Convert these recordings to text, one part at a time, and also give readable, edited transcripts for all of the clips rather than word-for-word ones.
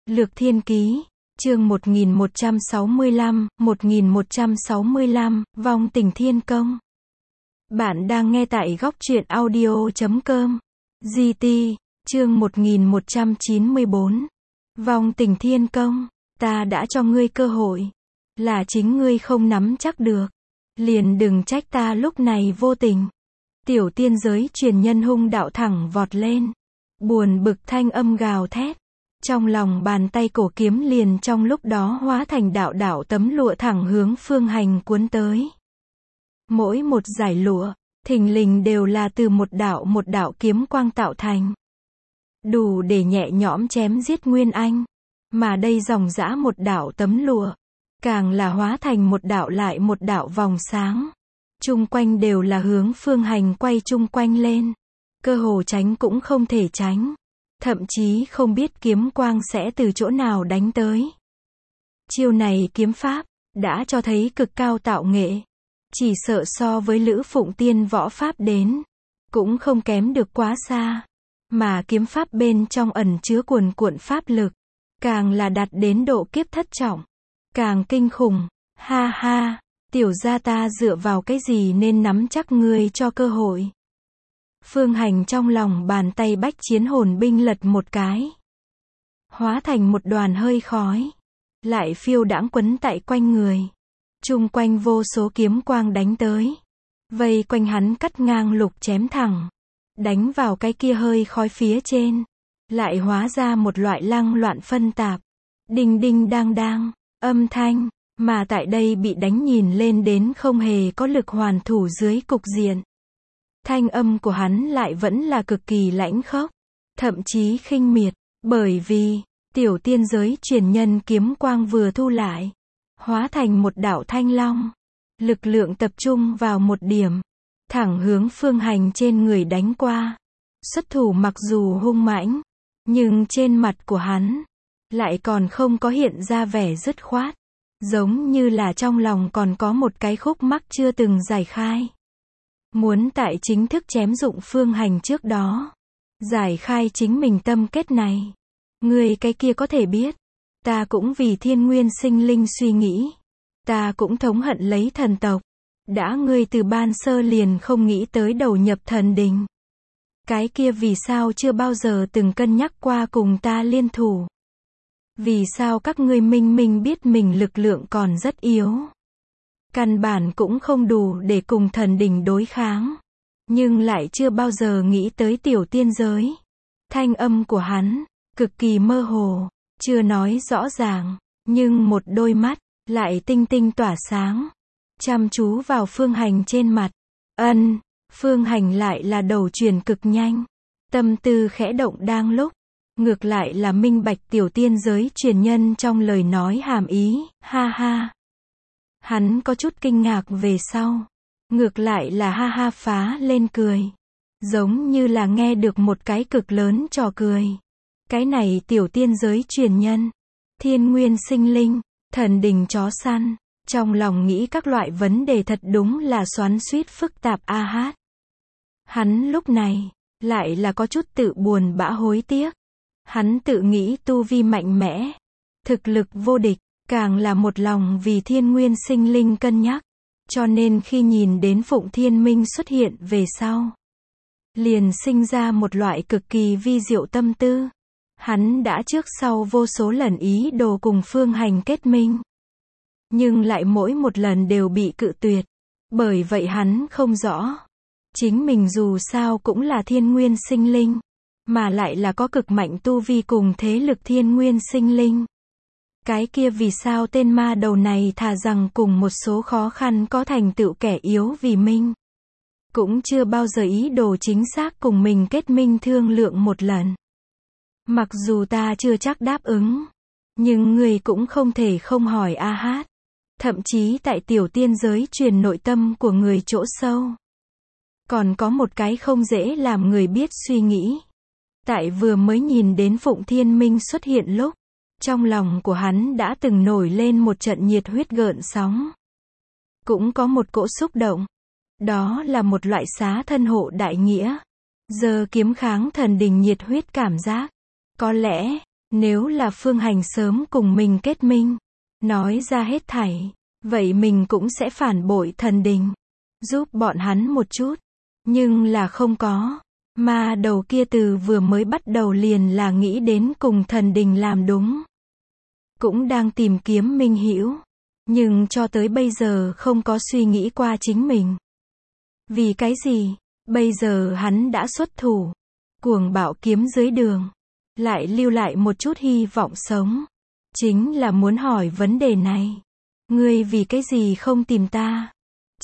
Lược Thiên Ký, chương 1165, Vong Tình Thiên Công. Bạn đang nghe tại góc truyện audio.com. GT, chương 1194. Vong Tình Thiên Công, ta đã cho ngươi cơ hội. Là chính ngươi không nắm chắc được. Liền đừng trách ta lúc này vô tình. Tiểu tiên giới truyền nhân hung đạo thẳng vọt lên. Buồn bực thanh âm gào thét. Trong lòng bàn tay cổ kiếm liền trong lúc đó hóa thành đạo đạo tấm lụa thẳng hướng Phương Hành cuốn tới. Mỗi một dải lụa, thình lình đều là từ một đạo kiếm quang tạo thành. Đủ để nhẹ nhõm chém giết Nguyên Anh. Mà đây dòng dã một đạo tấm lụa, càng là hóa thành một đạo lại một đạo vòng sáng. Chung quanh đều là hướng Phương Hành quay chung quanh lên. Cơ hồ tránh cũng không thể tránh. Thậm chí không biết kiếm quang sẽ từ chỗ nào đánh tới. Chiêu này kiếm pháp, đã cho thấy cực cao tạo nghệ. Chỉ sợ so với Lữ Phụng Tiên võ pháp đến, cũng không kém được quá xa. Mà kiếm pháp bên trong ẩn chứa cuồn cuộn pháp lực, càng là đạt đến độ kiếp thất trọng. Càng kinh khủng, ha ha, tiểu gia ta dựa vào cái gì nên nắm chắc ngươi cho cơ hội. Phương Hành trong lòng bàn tay bách chiến hồn binh lật một cái. Hóa thành một đoàn hơi khói. Lại phiêu đãng quấn tại quanh người. Chung quanh vô số kiếm quang đánh tới. Vây quanh hắn cắt ngang lục chém thẳng. Đánh vào cái kia hơi khói phía trên. Lại hóa ra một loại lăng loạn phân tạp. Đinh đinh đang đang, âm thanh. Mà tại đây bị đánh nhìn lên đến không hề có lực hoàn thủ dưới cục diện. Thanh âm của hắn lại vẫn là cực kỳ lãnh khốc, thậm chí khinh miệt, bởi vì, tiểu tiên giới truyền nhân kiếm quang vừa thu lại, hóa thành một đạo thanh long, lực lượng tập trung vào một điểm, thẳng hướng Phương Hành trên người đánh qua. Xuất thủ mặc dù hung mãnh, nhưng trên mặt của hắn, lại còn không có hiện ra vẻ dứt khoát, giống như là trong lòng còn có một cái khúc mắc chưa từng giải khai. Muốn tại chính thức chém dụng Phương Hành trước đó, giải khai chính mình tâm kết này. Người cái kia có thể biết, ta cũng vì thiên nguyên sinh linh suy nghĩ. Ta cũng thống hận lấy thần tộc. Đã ngươi từ ban sơ liền không nghĩ tới đầu nhập thần đình. Cái kia vì sao chưa bao giờ từng cân nhắc qua cùng ta liên thủ. Vì sao các ngươi minh minh biết mình lực lượng còn rất yếu. Căn bản cũng không đủ để cùng thần đình đối kháng. Nhưng lại chưa bao giờ nghĩ tới tiểu tiên giới. Thanh âm của hắn, cực kỳ mơ hồ, chưa nói rõ ràng, nhưng một đôi mắt, lại tinh tinh tỏa sáng. Chăm chú vào Phương Hành trên mặt. Phương Hành lại là đầu chuyển cực nhanh. Tâm tư khẽ động đang lúc. Ngược lại là minh bạch tiểu tiên giới truyền nhân trong lời nói hàm ý, ha ha. Hắn có chút kinh ngạc về sau. Ngược lại là ha ha phá lên cười. Giống như là nghe được một cái cực lớn trò cười. Cái này tiểu tiên giới truyền nhân. Thiên nguyên sinh linh. Thần đình chó săn. Trong lòng nghĩ các loại vấn đề thật đúng là xoắn xuýt phức tạp a hát. Hắn lúc này, lại là có chút tự buồn bã hối tiếc. Hắn tự nghĩ tu vi mạnh mẽ. Thực lực vô địch. Càng là một lòng vì thiên nguyên sinh linh cân nhắc. Cho nên khi nhìn đến Phụng Thiên Minh xuất hiện về sau, liền sinh ra một loại cực kỳ vi diệu tâm tư. Hắn đã trước sau vô số lần ý đồ cùng Phương Hành kết minh. Nhưng lại mỗi một lần đều bị cự tuyệt. Bởi vậy hắn không rõ. Chính mình dù sao cũng là thiên nguyên sinh linh. Mà lại là có cực mạnh tu vi cùng thế lực thiên nguyên sinh linh. Cái kia vì sao tên ma đầu này thà rằng cùng một số khó khăn có thành tựu kẻ yếu vì minh. Cũng chưa bao giờ ý đồ chính xác cùng mình kết minh thương lượng một lần. Mặc dù ta chưa chắc đáp ứng. Nhưng người cũng không thể không hỏi a hát. Thậm chí tại tiểu tiên giới truyền nội tâm của người chỗ sâu. Còn có một cái không dễ làm người biết suy nghĩ. Tại vừa mới nhìn đến Phụng Thiên Minh xuất hiện lúc. Trong lòng của hắn đã từng nổi lên một trận nhiệt huyết gợn sóng. Cũng có một cỗ xúc động. Đó là một loại xá thân hộ đại nghĩa. Giờ kiếm kháng thần đình nhiệt huyết cảm giác. Có lẽ, Nếu là Phương Hành sớm cùng mình kết minh, nói ra hết thảy, vậy mình cũng sẽ phản bội thần đình, giúp bọn hắn một chút. Nhưng là không có. Ma đầu kia từ vừa mới bắt đầu liền là nghĩ đến cùng thần đình làm đúng. Cũng đang tìm kiếm minh hữu, nhưng cho tới bây giờ không có suy nghĩ qua chính mình. Vì cái gì? Bây giờ hắn đã xuất thủ, cuồng bạo kiếm dưới đường, lại lưu lại một chút hy vọng sống. Chính là muốn hỏi vấn đề này. Ngươi vì cái gì không tìm ta?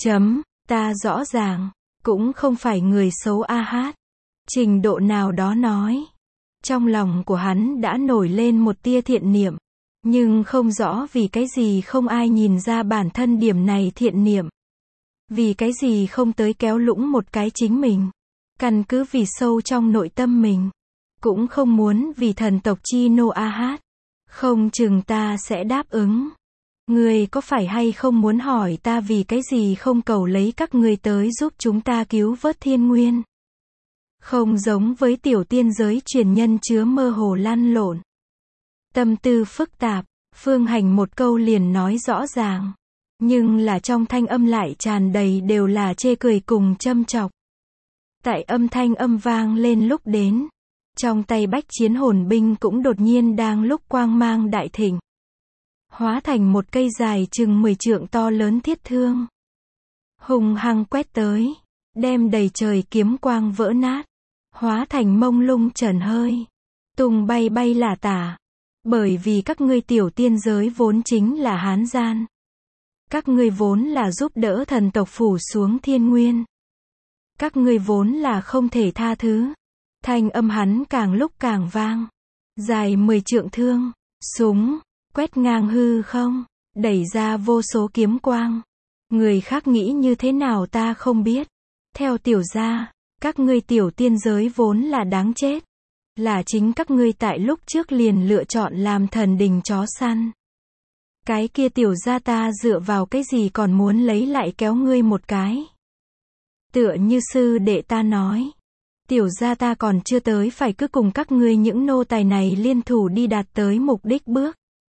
Ta rõ ràng, cũng không phải người xấu a hát. Trình độ nào đó nói. Trong lòng của hắn đã nổi lên một tia thiện niệm. Nhưng không rõ vì cái gì không ai nhìn ra bản thân điểm này thiện niệm. Vì cái gì không tới kéo lũng một cái chính mình. Căn cứ vì sâu trong nội tâm mình. Cũng không muốn vì thần tộc chi nô a hát. Không chừng ta sẽ đáp ứng. Ngươi có phải hay không muốn hỏi ta vì cái gì không cầu lấy các ngươi tới giúp chúng ta cứu vớt thiên nguyên? Không giống với tiểu tiên giới truyền nhân chứa mơ hồ lăn lộn. Tâm tư phức tạp, Phương Hành một câu liền nói rõ ràng. Nhưng là trong thanh âm lại tràn đầy đều là chê cười cùng châm chọc. Tại âm thanh âm vang lên lúc đến. Trong tay bách chiến hồn binh cũng đột nhiên đang lúc quang mang đại thịnh. Hóa thành một cây dài chừng 10 trượng to lớn thiết thương. Hùng hăng quét tới. Đem đầy trời kiếm quang vỡ nát. Hóa thành mông lung trần hơi. Tung bay bay lả tả. Bởi vì các ngươi tiểu tiên giới vốn chính là hán gian. Các ngươi vốn là giúp đỡ thần tộc phủ xuống thiên nguyên. Các ngươi vốn là không thể tha thứ. Thanh âm hắn càng lúc càng vang. Dài 10 trượng thương. Súng. Quét ngang hư không. Đẩy ra vô số kiếm quang. Người khác nghĩ như thế nào ta không biết. Theo tiểu gia, các ngươi tiểu tiên giới vốn là đáng chết. Là chính các ngươi tại lúc trước liền lựa chọn làm thần đình chó săn. Cái kia tiểu gia ta dựa vào cái gì còn muốn lấy lại kéo ngươi một cái. Tựa như sư đệ ta nói. Tiểu gia ta còn chưa tới phải cứ cùng các ngươi những nô tài này liên thủ đi đạt tới mục đích bước.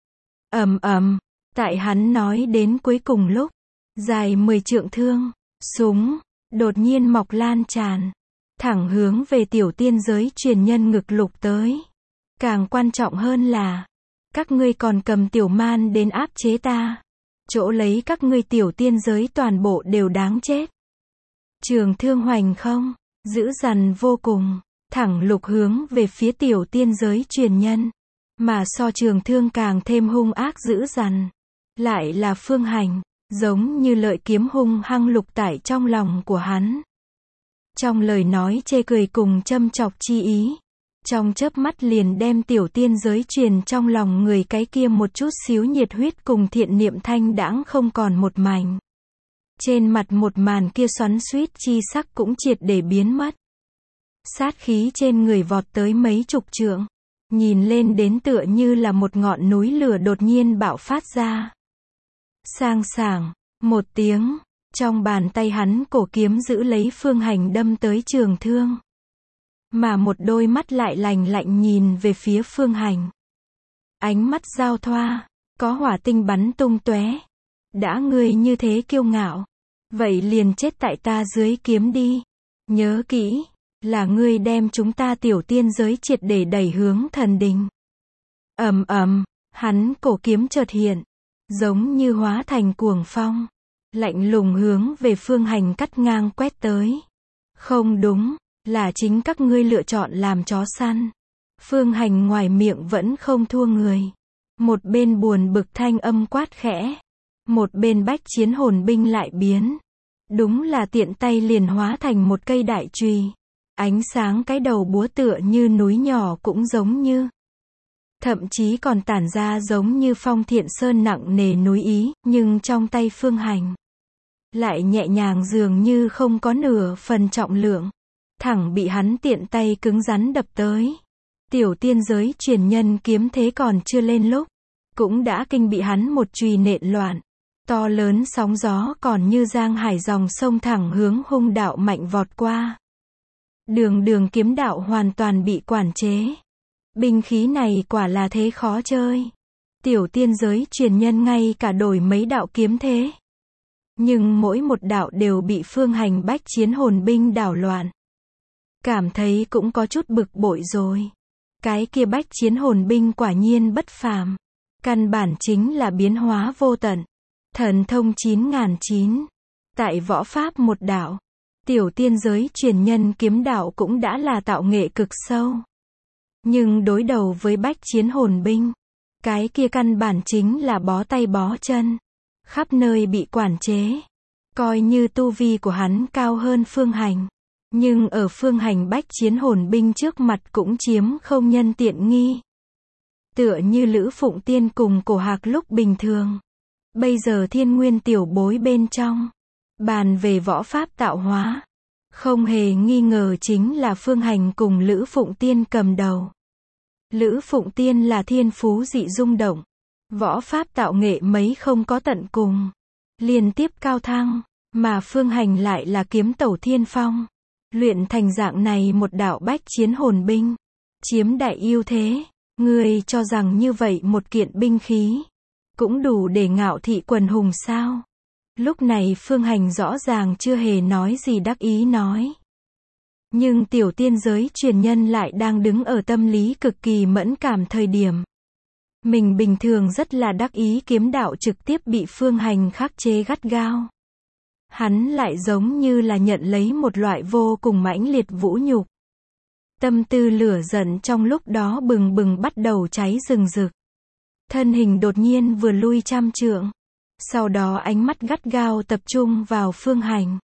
Tại hắn nói đến cuối cùng lúc. Dài 10 trượng thương. Súng. Đột nhiên mọc lan tràn. Thẳng hướng về tiểu tiên giới truyền nhân ngực lục tới. Càng quan trọng hơn là. Các ngươi còn cầm tiểu man đến áp chế ta. Chỗ lấy các ngươi tiểu tiên giới toàn bộ đều đáng chết. Trường thương hoành không. Dữ dằn vô cùng. Thẳng lục hướng về phía tiểu tiên giới truyền nhân. Mà so trường thương càng thêm hung ác dữ dằn. Lại là Phương Hành. Giống như lợi kiếm hung hăng lục tải trong lòng của hắn. Trong lời nói chê cười cùng châm chọc chi ý. Trong chớp mắt liền đem tiểu tiên giới truyền trong lòng người cái kia một chút xíu nhiệt huyết cùng thiện niệm thanh đãng không còn một mảnh. Trên mặt một màn kia xoắn xuýt chi sắc cũng triệt để biến mất. Sát khí trên người vọt tới mấy chục trượng. Nhìn lên đến tựa như là một ngọn núi lửa đột nhiên bạo phát ra. Sang sảng, một tiếng, trong bàn tay hắn cổ kiếm giữ lấy Phương Hành đâm tới trường thương. Mà một đôi mắt lại lạnh lạnh nhìn về phía Phương Hành. Ánh mắt giao thoa, có hỏa tinh bắn tung tóe. Đã ngươi như thế kiêu ngạo, vậy liền chết tại ta dưới kiếm đi. Nhớ kỹ, là ngươi đem chúng ta tiểu tiên giới triệt để đẩy hướng thần đình. Hắn cổ kiếm chợt hiện, giống như hóa thành cuồng phong, lạnh lùng hướng về Phương Hành cắt ngang quét tới. Không đúng, là chính các ngươi lựa chọn làm chó săn. Phương Hành ngoài miệng vẫn không thua người. Một bên buồn bực thanh âm quát khẽ. Một bên bách chiến hồn binh lại biến. Đúng là tiện tay liền hóa thành một cây đại chùy. Ánh sáng cái đầu búa tựa như núi nhỏ cũng giống như. Thậm chí còn tản ra giống như phong thiện sơn nặng nề núi ý, nhưng trong tay Phương Hành. Lại nhẹ nhàng dường như không có nửa phần trọng lượng. Thẳng bị hắn tiện tay cứng rắn đập tới. Tiểu tiên giới truyền nhân kiếm thế còn chưa lên lúc. Cũng đã kinh bị hắn một chùy nện loạn. To lớn sóng gió còn như giang hải dòng sông thẳng hướng hung đạo mạnh vọt qua. Đường kiếm đạo hoàn toàn bị quản chế. Binh khí này quả là thế khó chơi. Tiểu tiên giới truyền nhân ngay cả đổi mấy đạo kiếm thế. Nhưng mỗi một đạo đều bị Phương Hành bách chiến hồn binh đảo loạn. Cảm thấy cũng có chút bực bội rồi. Cái kia bách chiến hồn binh quả nhiên bất phàm. Căn bản chính là biến hóa vô tận. Thần thông 9009. Tại võ pháp một đạo. Tiểu tiên giới truyền nhân kiếm đạo cũng đã là tạo nghệ cực sâu. Nhưng đối đầu với bách chiến hồn binh. Cái kia căn bản chính là bó tay bó chân. Khắp nơi bị quản chế. Coi như tu vi của hắn cao hơn Phương Hành. Nhưng ở Phương Hành bách chiến hồn binh trước mặt cũng chiếm không nhân tiện nghi. Tựa như Lữ Phụng Tiên cùng Cổ Hạc lúc bình thường. Bây giờ Thiên Nguyên tiểu bối bên trong. Bàn về võ pháp tạo hóa. Không hề nghi ngờ chính là Phương Hành cùng Lữ Phụng Tiên cầm đầu. Lữ Phụng Tiên là thiên phú dị rung động. Võ pháp tạo nghệ mấy không có tận cùng. Liên tiếp cao thăng. Mà Phương Hành lại là kiếm tẩu thiên phong. Luyện thành dạng này một đạo bách chiến hồn binh. Chiếm đại ưu thế. Ngươi cho rằng như vậy một kiện binh khí. Cũng đủ để ngạo thị quần hùng sao? Lúc này Phương Hành rõ ràng chưa hề nói gì đắc ý nói. Nhưng tiểu tiên giới truyền nhân lại đang đứng ở tâm lý cực kỳ mẫn cảm thời điểm. Mình bình thường rất là đắc ý kiếm đạo trực tiếp bị Phương Hành khắc chế gắt gao. Hắn lại giống như là nhận lấy một loại vô cùng mãnh liệt vũ nhục. Tâm tư lửa giận trong lúc đó bừng bừng bắt đầu cháy rừng rực. Thân hình đột nhiên vừa lui trăm trượng. Sau đó ánh mắt gắt gao tập trung vào Phương Hành.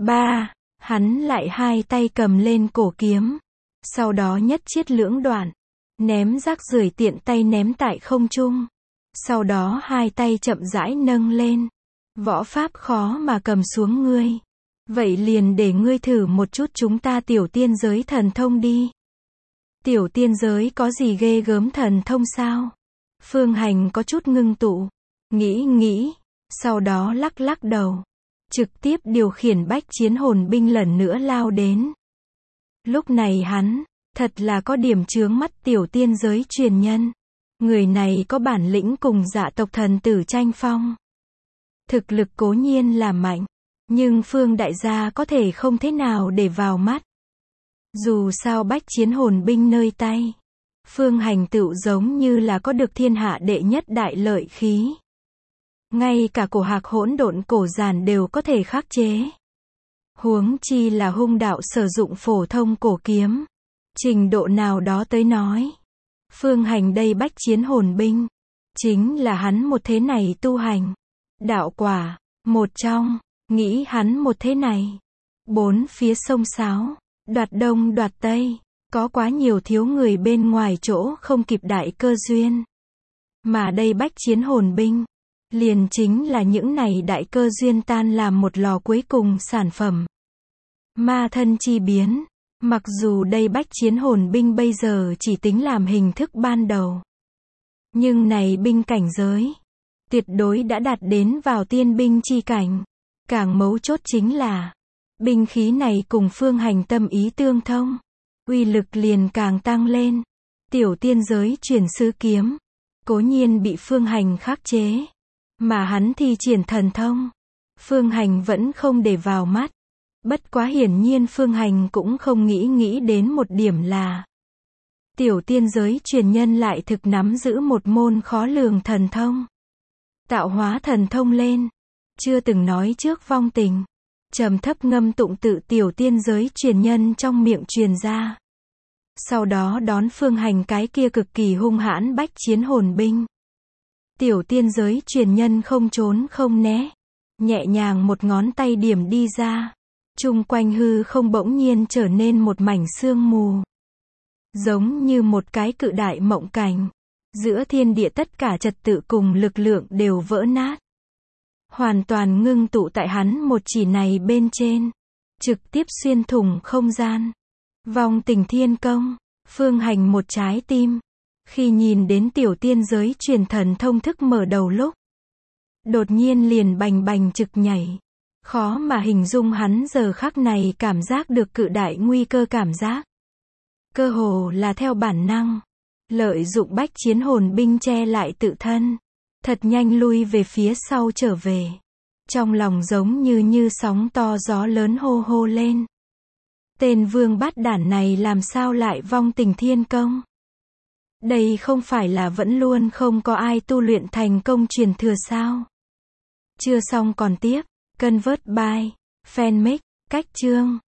Hắn lại hai tay cầm lên cổ kiếm. Sau đó nhất chiết lưỡng đoạn. Ném rác rưởi tiện tay ném tại không trung. Sau đó hai tay chậm rãi nâng lên. Võ pháp khó mà cầm xuống ngươi. Vậy liền để ngươi thử một chút chúng ta tiểu tiên giới thần thông đi. Tiểu tiên giới có gì ghê gớm thần thông sao? Phương Hành có chút ngưng tụ. Nghĩ. Sau đó lắc lắc đầu. Trực tiếp điều khiển bách chiến hồn binh lần nữa lao đến. Lúc này hắn, thật là có điểm chướng mắt tiểu tiên giới truyền nhân. Người này có bản lĩnh cùng Dạ tộc thần tử tranh phong. Thực lực cố nhiên là mạnh. Nhưng Phương đại gia có thể không thế nào để vào mắt. Dù sao bách chiến hồn binh nơi tay. Phương Hành tựu giống như là có được thiên hạ đệ nhất đại lợi khí. Ngay cả Cổ Hạc hỗn độn cổ giản đều có thể khắc chế. Huống chi là hung đạo sử dụng phổ thông cổ kiếm. Trình độ nào đó tới nói. Phương Hành đây bách chiến hồn binh. Chính là hắn một thế này tu hành. Đạo quả. Một trong. Nghĩ hắn một thế này. Bốn phía sông sáo. Đoạt đông đoạt tây. Có quá nhiều thiếu người bên ngoài chỗ không kịp đại cơ duyên. Mà đây bách chiến hồn binh. Liền chính là những này đại cơ duyên tan làm một lò cuối cùng sản phẩm. Ma thân chi biến. Mặc dù đây bách chiến hồn binh bây giờ chỉ tính làm hình thức ban đầu. Nhưng này binh cảnh giới. Tuyệt đối đã đạt đến vào tiên binh chi cảnh. Càng mấu chốt chính là. Binh khí này cùng Phương Hành tâm ý tương thông. Uy lực liền càng tăng lên. Tiểu tiên giới chuyển sứ kiếm. Cố nhiên bị Phương Hành khắc chế. Mà hắn thi triển thần thông. Phương Hành vẫn không để vào mắt. Bất quá hiển nhiên Phương Hành cũng không nghĩ đến một điểm là. Tiểu tiên giới truyền nhân lại thực nắm giữ một môn khó lường thần thông. Tạo hóa thần thông lên. Chưa từng nói trước vong tình. Trầm thấp ngâm tụng tự tiểu tiên giới truyền nhân trong miệng truyền ra. Sau đó đón Phương Hành cái kia cực kỳ hung hãn bách chiến hồn binh. Tiểu tiên giới truyền nhân không trốn không né. Nhẹ nhàng một ngón tay điểm đi ra. Chung quanh hư không bỗng nhiên trở nên một mảnh sương mù. Giống như một cái cự đại mộng cảnh. Giữa thiên địa tất cả trật tự cùng lực lượng đều vỡ nát. Hoàn toàn ngưng tụ tại hắn một chỉ này bên trên. Trực tiếp xuyên thủng không gian. Vong tình thiên công. Phương Hành một trái tim. Khi nhìn đến tiểu tiên giới truyền thần thông thức mở đầu lúc. Đột nhiên liền bành bành trực nhảy. Khó mà hình dung hắn giờ khắc này cảm giác được cự đại nguy cơ cảm giác. Cơ hồ là theo bản năng. Lợi dụng bách chiến hồn binh che lại tự thân. Thật nhanh lui về phía sau trở về. Trong lòng giống như sóng to gió lớn hô hô lên. Tên vương bát đản này làm sao lại vong tình thiên công? Đây không phải là vẫn luôn không có ai tu luyện thành công truyền thừa sao? Chưa xong còn tiếp. Convert by Fanmic. Cách chương